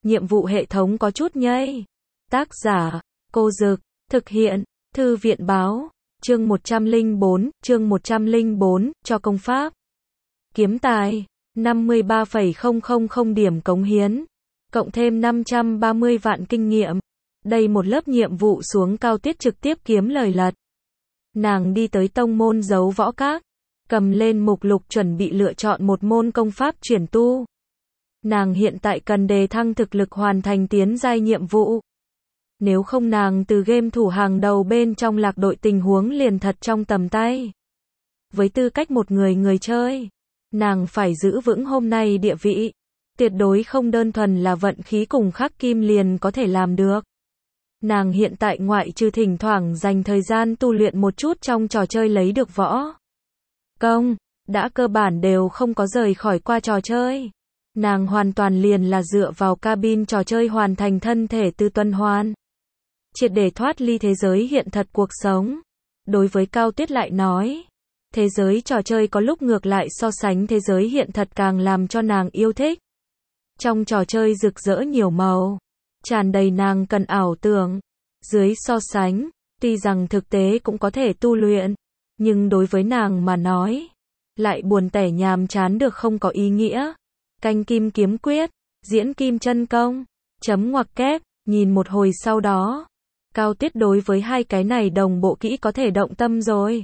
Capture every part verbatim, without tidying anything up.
nhiệm vụ hệ thống có chút nhây. Tác giả, Cô Dực, thực hiện, Thư viện Báo, chương một trăm lẻ bốn, chương một trăm lẻ bốn, cho công pháp. Kiếm tài, năm mươi ba phẩy không không không điểm cống hiến, cộng thêm năm trăm ba mươi vạn kinh nghiệm. Đây một lớp nhiệm vụ xuống Cao Tiết trực tiếp kiếm lời lật. Nàng đi tới tông môn Đấu Võ Các, cầm lên mục lục chuẩn bị lựa chọn một môn công pháp chuyển tu. Nàng hiện tại cần đề thăng thực lực hoàn thành tiến giai nhiệm vụ. Nếu không nàng từ game thủ hàng đầu bên trong lạc đội tình huống liền thật trong tầm tay. Với tư cách một người người chơi, nàng phải giữ vững hôm nay địa vị. Tuyệt đối không đơn thuần là vận khí cùng khắc kim liền có thể làm được. Nàng hiện tại ngoại trừ thỉnh thoảng dành thời gian tu luyện một chút trong trò chơi lấy được võ công, đã cơ bản đều không có rời khỏi qua trò chơi. Nàng hoàn toàn liền là dựa vào cabin trò chơi hoàn thành thân thể tư tuần hoàn. Triệt để thoát ly thế giới hiện thật cuộc sống. Đối với Cao Tiết lại nói, thế giới trò chơi có lúc ngược lại so sánh thế giới hiện thật càng làm cho nàng yêu thích. Trong trò chơi rực rỡ nhiều màu, tràn đầy nàng cần ảo tưởng. Dưới so sánh, tuy rằng thực tế cũng có thể tu luyện, nhưng đối với nàng mà nói, lại buồn tẻ nhàm chán được không có ý nghĩa. Canh kim kiếm quyết, diễn kim chân công, chấm ngoặc kép, nhìn một hồi sau đó, Cao Tiết đối với hai cái này đồng bộ kỹ có thể động tâm rồi.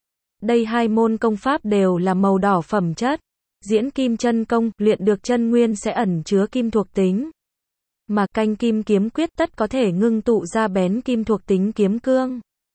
Đây hai môn công pháp đều là màu đỏ phẩm chất. Diễn kim chân công, luyện được chân nguyên sẽ ẩn chứa kim thuộc tính. Mà canh kim kiếm quyết tất có thể ngưng tụ ra bén kim thuộc tính kiếm cương.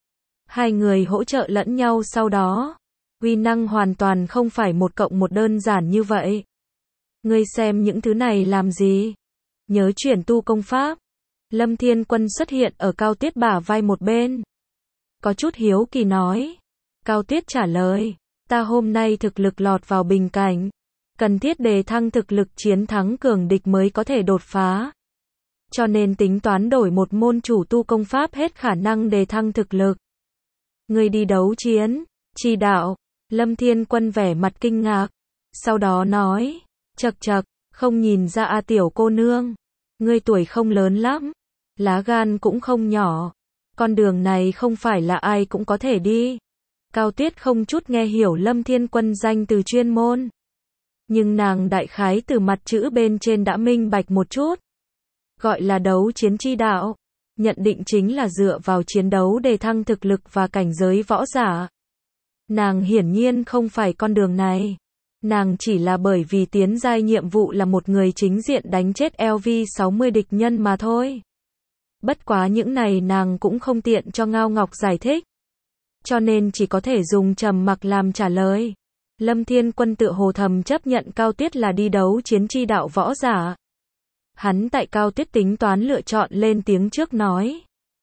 Hai người hỗ trợ lẫn nhau sau đó. Uy năng hoàn toàn không phải một cộng một đơn giản như vậy. Ngươi xem những thứ này làm gì? Nhớ chuyển tu công pháp. Lâm Thiên Quân xuất hiện ở Cao Tiết bả vai một bên. Có chút hiếu kỳ nói. Cao Tiết trả lời. Ta hôm nay thực lực lọt vào bình cảnh. Cần thiết đề thăng thực lực chiến thắng cường địch mới có thể đột phá. Cho nên tính toán đổi một môn chủ tu công pháp hết khả năng đề thăng thực lực. Ngươi đi đấu chiến, chi đạo. Lâm Thiên Quân vẻ mặt kinh ngạc. Sau đó nói. Chậc chậc, không nhìn ra a tiểu cô nương. Ngươi tuổi không lớn lắm. Lá gan cũng không nhỏ. Con đường này không phải là ai cũng có thể đi. Cao Tiết không chút nghe hiểu Lâm Thiên Quân danh từ chuyên môn. Nhưng nàng đại khái từ mặt chữ bên trên đã minh bạch một chút. Gọi là đấu chiến chi đạo. Nhận định chính là dựa vào chiến đấu để thăng thực lực và cảnh giới võ giả. Nàng hiển nhiên không phải con đường này. Nàng chỉ là bởi vì tiến giai nhiệm vụ là một người chính diện đánh chết L V sáu mươi địch nhân mà thôi. Bất quá những này nàng cũng không tiện cho Ngao Ngọc giải thích. Cho nên chỉ có thể dùng trầm mặc làm trả lời. Lâm Thiên Quân tựa hồ thầm chấp nhận Cao Tiết là đi đấu chiến chi đạo võ giả. Hắn tại Cao Tiết tính toán lựa chọn lên tiếng trước nói.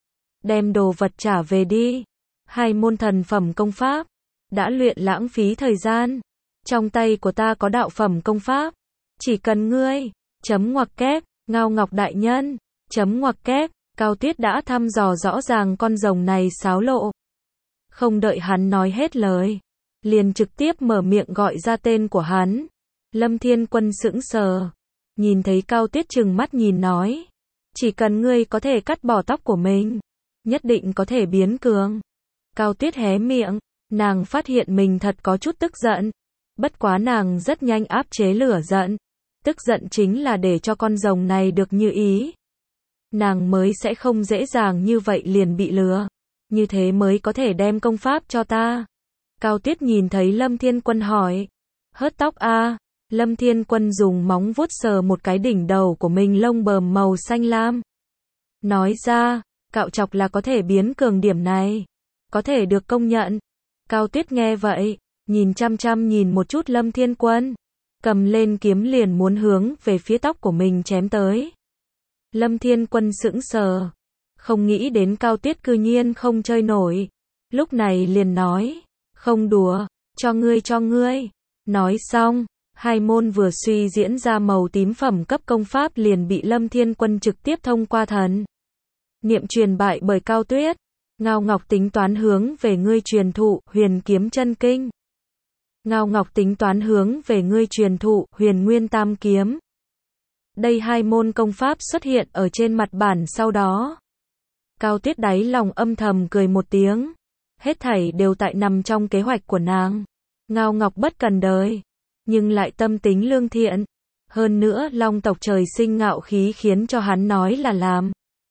Đem đồ vật trả về đi. Hai môn thần phẩm công pháp. Đã luyện lãng phí thời gian. Trong tay của ta có đạo phẩm công pháp. Chỉ cần ngươi. Chấm ngoặc kép. Ngao Ngọc đại nhân. Chấm ngoặc kép. Cao Tiết đã thăm dò rõ ràng con rồng này xáo lộ. Không đợi hắn nói hết lời. Liền trực tiếp mở miệng gọi ra tên của hắn. Lâm Thiên Quân sững sờ. Nhìn thấy Cao Tiết trừng mắt nhìn nói. Chỉ cần ngươi có thể cắt bỏ tóc của mình. Nhất định có thể biến cường. Cao Tiết hé miệng. Nàng phát hiện mình thật có chút tức giận. Bất quá nàng rất nhanh áp chế lửa giận. Tức giận chính là để cho con rồng này được như ý. Nàng mới sẽ không dễ dàng như vậy liền bị lừa. Như thế mới có thể đem công pháp cho ta. Cao Tiết nhìn thấy Lâm Thiên Quân hỏi. Hớt tóc a à? Lâm Thiên Quân dùng móng vuốt sờ một cái đỉnh đầu của mình lông bờm màu xanh lam. Nói ra, cạo chọc là có thể biến cường điểm này. Có thể được công nhận. Cao Tiết nghe vậy, nhìn chăm chăm nhìn một chút Lâm Thiên Quân. Cầm lên kiếm liền muốn hướng về phía tóc của mình chém tới. Lâm Thiên Quân sững sờ. Không nghĩ đến Cao Tiết cư nhiên không chơi nổi. Lúc này liền nói. Không đùa, cho ngươi cho ngươi. Nói xong, hai môn vừa suy diễn ra màu tím phẩm cấp công pháp liền bị Lâm Thiên Quân trực tiếp thông qua thần niệm truyền bại bởi Cao Tiết. Ngao Ngọc tính toán hướng về ngươi truyền thụ Huyền Kiếm Chân Kinh. Ngao Ngọc tính toán hướng về ngươi truyền thụ Huyền Nguyên Tam Kiếm. Đây hai môn công pháp xuất hiện ở trên mặt bản sau đó. Cao Tuyết đáy lòng âm thầm cười một tiếng. Hết thảy đều tại nằm trong kế hoạch của nàng. Ngao Ngọc bất cần đời, nhưng lại tâm tính lương thiện. Hơn nữa Long tộc trời sinh ngạo khí khiến cho hắn nói là làm.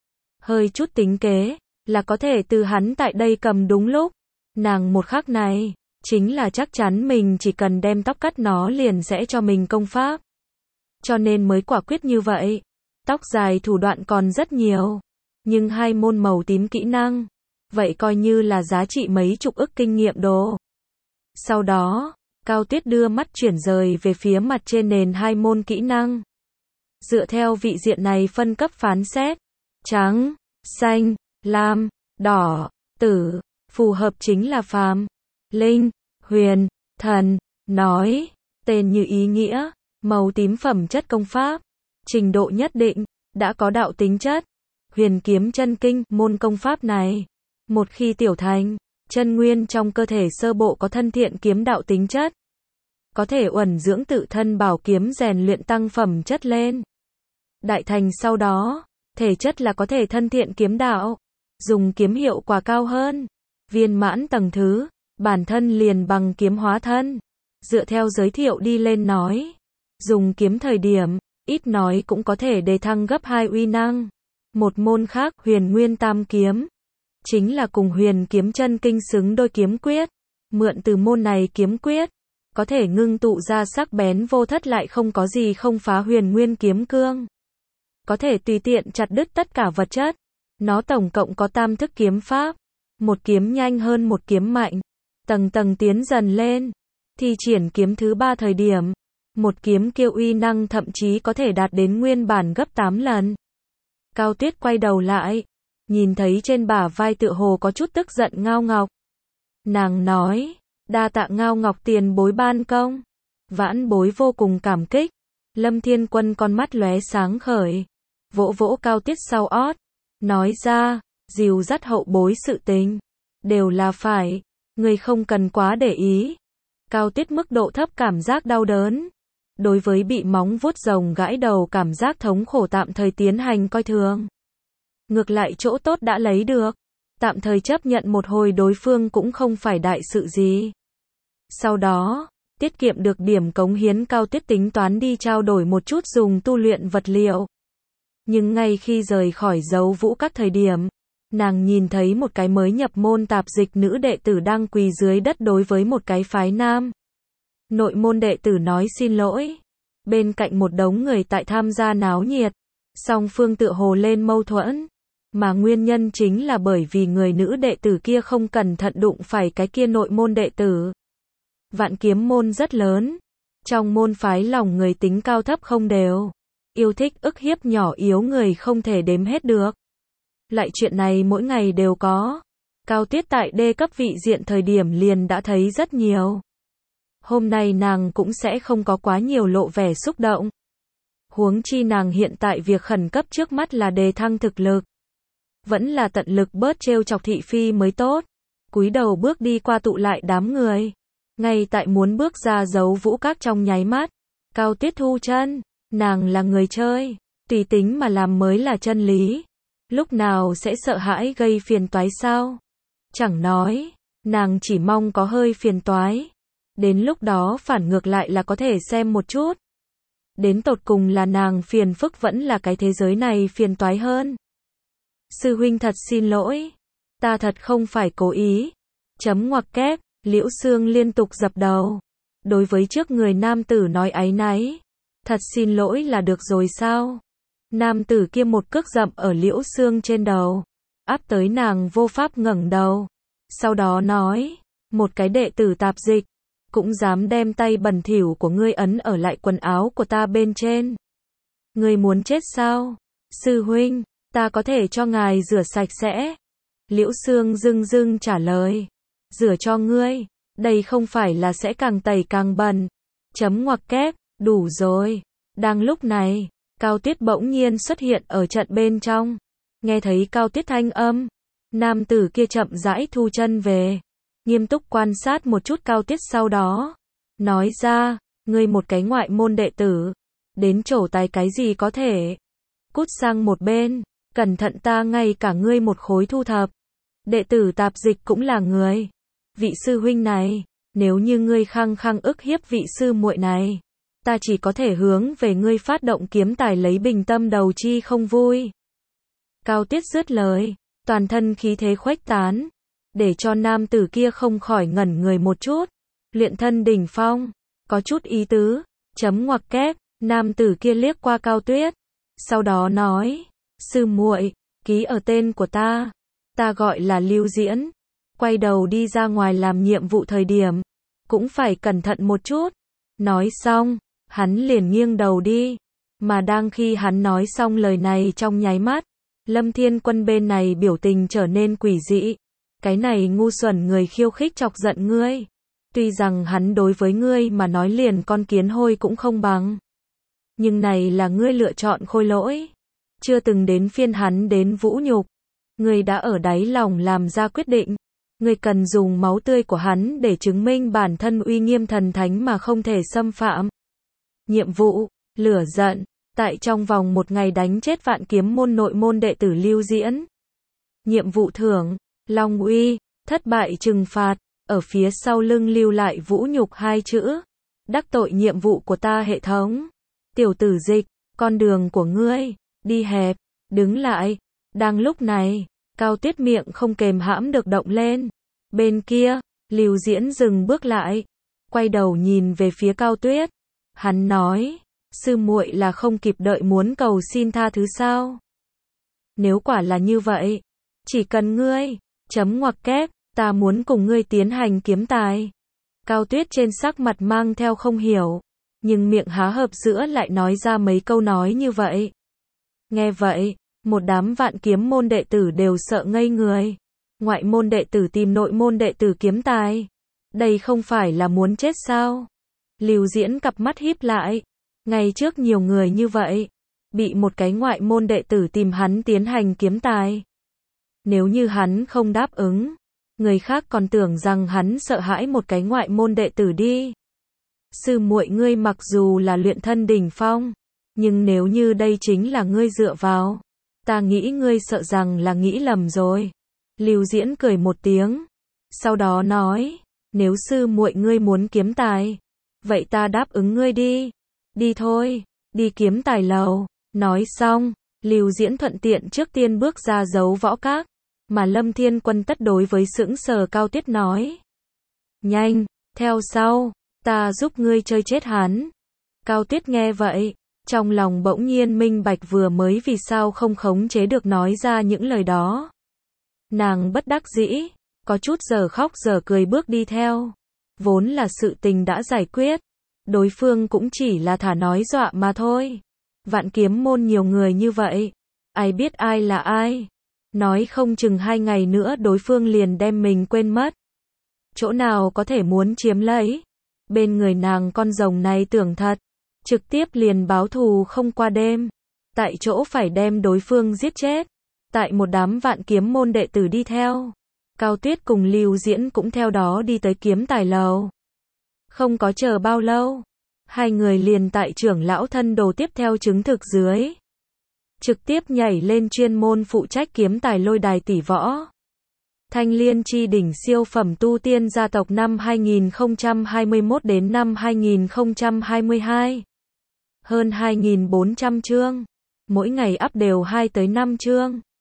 Hơi chút tính kế, là có thể từ hắn tại đây cầm đúng lúc. Nàng một khắc này, chính là chắc chắn mình chỉ cần đem tóc cắt nó liền sẽ cho mình công pháp. Cho nên mới quả quyết như vậy. Tóc dài thủ đoạn còn rất nhiều, nhưng hai môn màu tím kỹ năng, vậy coi như là giá trị mấy chục ức kinh nghiệm đồ. Sau đó, Cao Tuyết đưa mắt chuyển rời về phía mặt trên nền hai môn kỹ năng. Dựa theo vị diện này phân cấp phán xét, trắng, xanh, lam, đỏ, tử, phù hợp chính là phàm, linh, huyền, thần, nói, tên như ý nghĩa, màu tím phẩm chất công pháp, trình độ nhất định, đã có đạo tính chất. Huyền kiếm chân kinh, môn công pháp này, một khi tiểu thành, chân nguyên trong cơ thể sơ bộ có thân thiện kiếm đạo tính chất, có thể uẩn dưỡng tự thân bảo kiếm rèn luyện tăng phẩm chất lên. Đại thành sau đó, thể chất là có thể thân thiện kiếm đạo, dùng kiếm hiệu quả cao hơn. Viên mãn tầng thứ, bản thân liền bằng kiếm hóa thân. Dựa theo giới thiệu đi lên nói, dùng kiếm thời điểm, ít nói cũng có thể đề thăng gấp hai uy năng. Một môn khác, Huyền Nguyên Tam Kiếm, chính là cùng Huyền Kiếm Chân Kinh xứng đôi kiếm quyết. Mượn từ môn này kiếm quyết, có thể ngưng tụ ra sắc bén vô thất lại không có gì không phá Huyền Nguyên kiếm cương. Có thể tùy tiện chặt đứt tất cả vật chất. Nó tổng cộng có tam thức kiếm pháp, một kiếm nhanh hơn một kiếm mạnh, tầng tầng tiến dần lên. Thi triển kiếm thứ ba thời điểm, một kiếm kia uy năng thậm chí có thể đạt đến nguyên bản gấp tám lần. Cao Tuyết quay đầu lại, nhìn thấy trên bả vai tựa hồ có chút tức giận Ngao Ngọc. Nàng nói, đa tạ Ngao Ngọc tiền bối ban công. Vãn bối vô cùng cảm kích. Lâm Thiên Quân con mắt lóe sáng khởi, vỗ vỗ Cao Tuyết sau ót, nói ra, dìu dắt hậu bối sự tình, đều là phải, người không cần quá để ý. Cao Tuyết mức độ thấp cảm giác đau đớn, đối với bị móng vuốt rồng gãi đầu cảm giác thống khổ tạm thời tiến hành coi thường. Ngược lại chỗ tốt đã lấy được, tạm thời chấp nhận một hồi đối phương cũng không phải đại sự gì. Sau đó, tiết kiệm được điểm cống hiến Cao Tuyết tính toán đi trao đổi một chút dùng tu luyện vật liệu. Nhưng ngay khi rời khỏi dấu vũ các thời điểm, nàng nhìn thấy một cái mới nhập môn tạp dịch nữ đệ tử đang quỳ dưới đất đối với một cái phái nam. Nội môn đệ tử nói xin lỗi. Bên cạnh một đống người tại tham gia náo nhiệt. Song phương tựa hồ lên mâu thuẫn. Mà nguyên nhân chính là bởi vì người nữ đệ tử kia không cẩn thận đụng phải cái kia nội môn đệ tử. Vạn kiếm môn rất lớn. Trong môn phái lòng người tính cao thấp không đều. Yêu thích ức hiếp nhỏ yếu người không thể đếm hết được. Lại chuyện này mỗi ngày đều có. Cao Tuyết tại đê cấp vị diện thời điểm liền đã thấy rất nhiều. Hôm nay nàng cũng sẽ không có quá nhiều lộ vẻ xúc động. Huống chi nàng hiện tại việc khẩn cấp trước mắt là đề thăng thực lực. Vẫn là tận lực bớt trêu chọc thị phi mới tốt. Cúi đầu bước đi qua tụ lại đám người. Ngay tại muốn bước ra dấu vũ các trong nháy mắt. Cao Tuyết thu chân. Nàng là người chơi. Tùy tính mà làm mới là chân lý. Lúc nào sẽ sợ hãi gây phiền toái sao? Chẳng nói. Nàng chỉ mong có hơi phiền toái. Đến lúc đó phản ngược lại là có thể xem một chút. Đến tột cùng là nàng phiền phức vẫn là cái thế giới này phiền toái hơn. Sư huynh thật xin lỗi. Ta thật không phải cố ý. Chấm ngoặc kép, Liễu Xương liên tục dập đầu. Đối với trước người nam tử nói áy náy. Thật xin lỗi là được rồi sao? Nam tử kia một cước dậm ở Liễu Xương trên đầu. Áp tới nàng vô pháp ngẩng đầu. Sau đó nói, một cái đệ tử tạp dịch. Cũng dám đem tay bẩn thỉu của ngươi ấn ở lại quần áo của ta bên trên. Ngươi muốn chết sao? Sư huynh, ta có thể cho ngài rửa sạch sẽ. Liễu Xương dưng dưng trả lời. Rửa cho ngươi, đây không phải là sẽ càng tẩy càng bẩn. Chấm ngoặc kép, đủ rồi. Đang lúc này, Cao Tuyết bỗng nhiên xuất hiện ở trận bên trong. Nghe thấy Cao Tuyết thanh âm, nam tử kia chậm rãi thu chân về. Nghiêm túc quan sát một chút Cao Tuyết sau đó. Nói ra, ngươi một cái ngoại môn đệ tử. đến trổ tài cái gì có thể. Cút sang một bên, cẩn thận ta ngay cả ngươi một khối thu thập. Đệ tử tạp dịch cũng là người. Vị sư huynh này, nếu như ngươi khăng khăng ức hiếp vị sư muội này, ta chỉ có thể hướng về ngươi phát động kiếm tài lấy bình tâm đầu chi không vui. Cao Tuyết dứt lời, toàn thân khí thế khuếch tán, để cho nam tử kia không khỏi ngẩn người một chút. Luyện thân đỉnh phong, có chút ý tứ, chấm ngoặc kép, nam tử kia liếc qua Cao Tuyết, sau đó nói, sư muội, ký ở tên của ta, ta gọi là Lưu Diễn, quay đầu đi ra ngoài làm nhiệm vụ thời điểm, cũng phải cẩn thận một chút. Nói xong, hắn liền nghiêng đầu đi, mà đang khi hắn nói xong lời này trong nháy mắt, Lâm Thiên Quân bên này biểu tình trở nên quỷ dị. Cái này ngu xuẩn người khiêu khích chọc giận ngươi. Tuy rằng hắn đối với ngươi mà nói liền con kiến hôi cũng không bằng. Nhưng này là ngươi lựa chọn khôi lỗi. Chưa từng đến phiên hắn đến vũ nhục. Ngươi đã ở đáy lòng làm ra quyết định. Ngươi cần dùng máu tươi của hắn để chứng minh bản thân uy nghiêm thần thánh mà không thể xâm phạm. Nhiệm vụ, lửa giận, tại trong vòng một ngày đánh chết Vạn Kiếm môn nội môn đệ tử Lưu Diễn. Nhiệm vụ thưởng, Long uy, thất bại trừng phạt, ở phía sau lưng lưu lại vũ nhục hai chữ. Đắc tội nhiệm vụ của ta hệ thống. Tiểu tử dịch, con đường của ngươi, đi hẹp, đứng lại. Đang lúc này, Cao Tuyết miệng không kềm hãm được động lên. Bên kia, Lưu Diễn dừng bước lại, quay đầu nhìn về phía Cao Tuyết. Hắn nói, sư muội là không kịp đợi muốn cầu xin tha thứ sao? Nếu quả là như vậy, chỉ cần ngươi, chấm ngoặc kép, ta muốn cùng ngươi tiến hành kiếm tài. Cao Tuyết trên sắc mặt mang theo không hiểu, nhưng miệng há hợp giữa lại nói ra mấy câu nói như vậy. Nghe vậy, một đám Vạn Kiếm môn đệ tử đều sợ ngây người. Ngoại môn đệ tử tìm nội môn đệ tử kiếm tài. Đây không phải là muốn chết sao? Lưu Diễn cặp mắt híp lại. Ngày trước nhiều người như vậy, bị một cái ngoại môn đệ tử tìm hắn tiến hành kiếm tài. Nếu như hắn không đáp ứng, người khác còn tưởng rằng hắn sợ hãi một cái ngoại môn đệ tử đi. Sư muội ngươi mặc dù là luyện thân đỉnh phong, nhưng nếu như đây chính là ngươi dựa vào, ta nghĩ ngươi sợ rằng là nghĩ lầm rồi. Lưu Diễn cười một tiếng, sau đó nói, nếu sư muội ngươi muốn kiếm tài, vậy ta đáp ứng ngươi đi. Đi thôi, đi kiếm tài lầu. Nói xong, Lưu Diễn thuận tiện trước tiên bước ra giấu võ các, mà Lâm Thiên Quân tất đối với sững sờ Cao Tuyết nói. Nhanh, theo sau, ta giúp ngươi chơi chết hắn. Cao Tuyết nghe vậy, trong lòng bỗng nhiên minh bạch vừa mới vì sao không khống chế được nói ra những lời đó. Nàng bất đắc dĩ, có chút giờ khóc giờ cười bước đi theo. Vốn là sự tình đã giải quyết, đối phương cũng chỉ là thả nói dọa mà thôi. Vạn Kiếm môn nhiều người như vậy, ai biết ai là ai. Nói không chừng hai ngày nữa đối phương liền đem mình quên mất. Chỗ nào có thể muốn chiếm lấy. Bên người nàng con rồng này tưởng thật, trực tiếp liền báo thù không qua đêm. Tại chỗ phải đem đối phương giết chết. Tại một đám Vạn Kiếm môn đệ tử đi theo, Cao Tuyết cùng Lưu Diễn cũng theo đó đi tới kiếm tài lầu. Không có chờ bao lâu, hai người liền tại trưởng lão thân đồ tiếp theo chứng thực dưới. Trực tiếp nhảy lên chuyên môn phụ trách kiếm tài lôi đài tỷ võ. Thanh Liên chi đỉnh siêu phẩm tu tiên gia tộc năm hai nghìn không trăm hai mươi mốt đến năm hai nghìn không trăm hai mươi hai. Hơn hai nghìn bốn trăm chương. Mỗi ngày up đều hai tới năm chương.